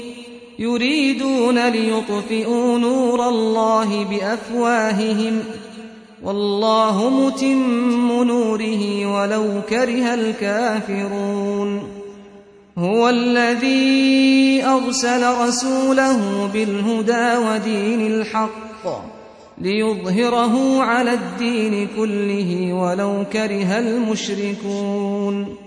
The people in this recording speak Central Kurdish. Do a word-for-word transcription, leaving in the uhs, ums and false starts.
يريدون ليطفئوا نور الله بأفواههم والله متم نوره ولو كره الكافرون هو الذي أرسل رسوله بالهدى ودين الحق ليظهره على الدين كله ولو كره المشركون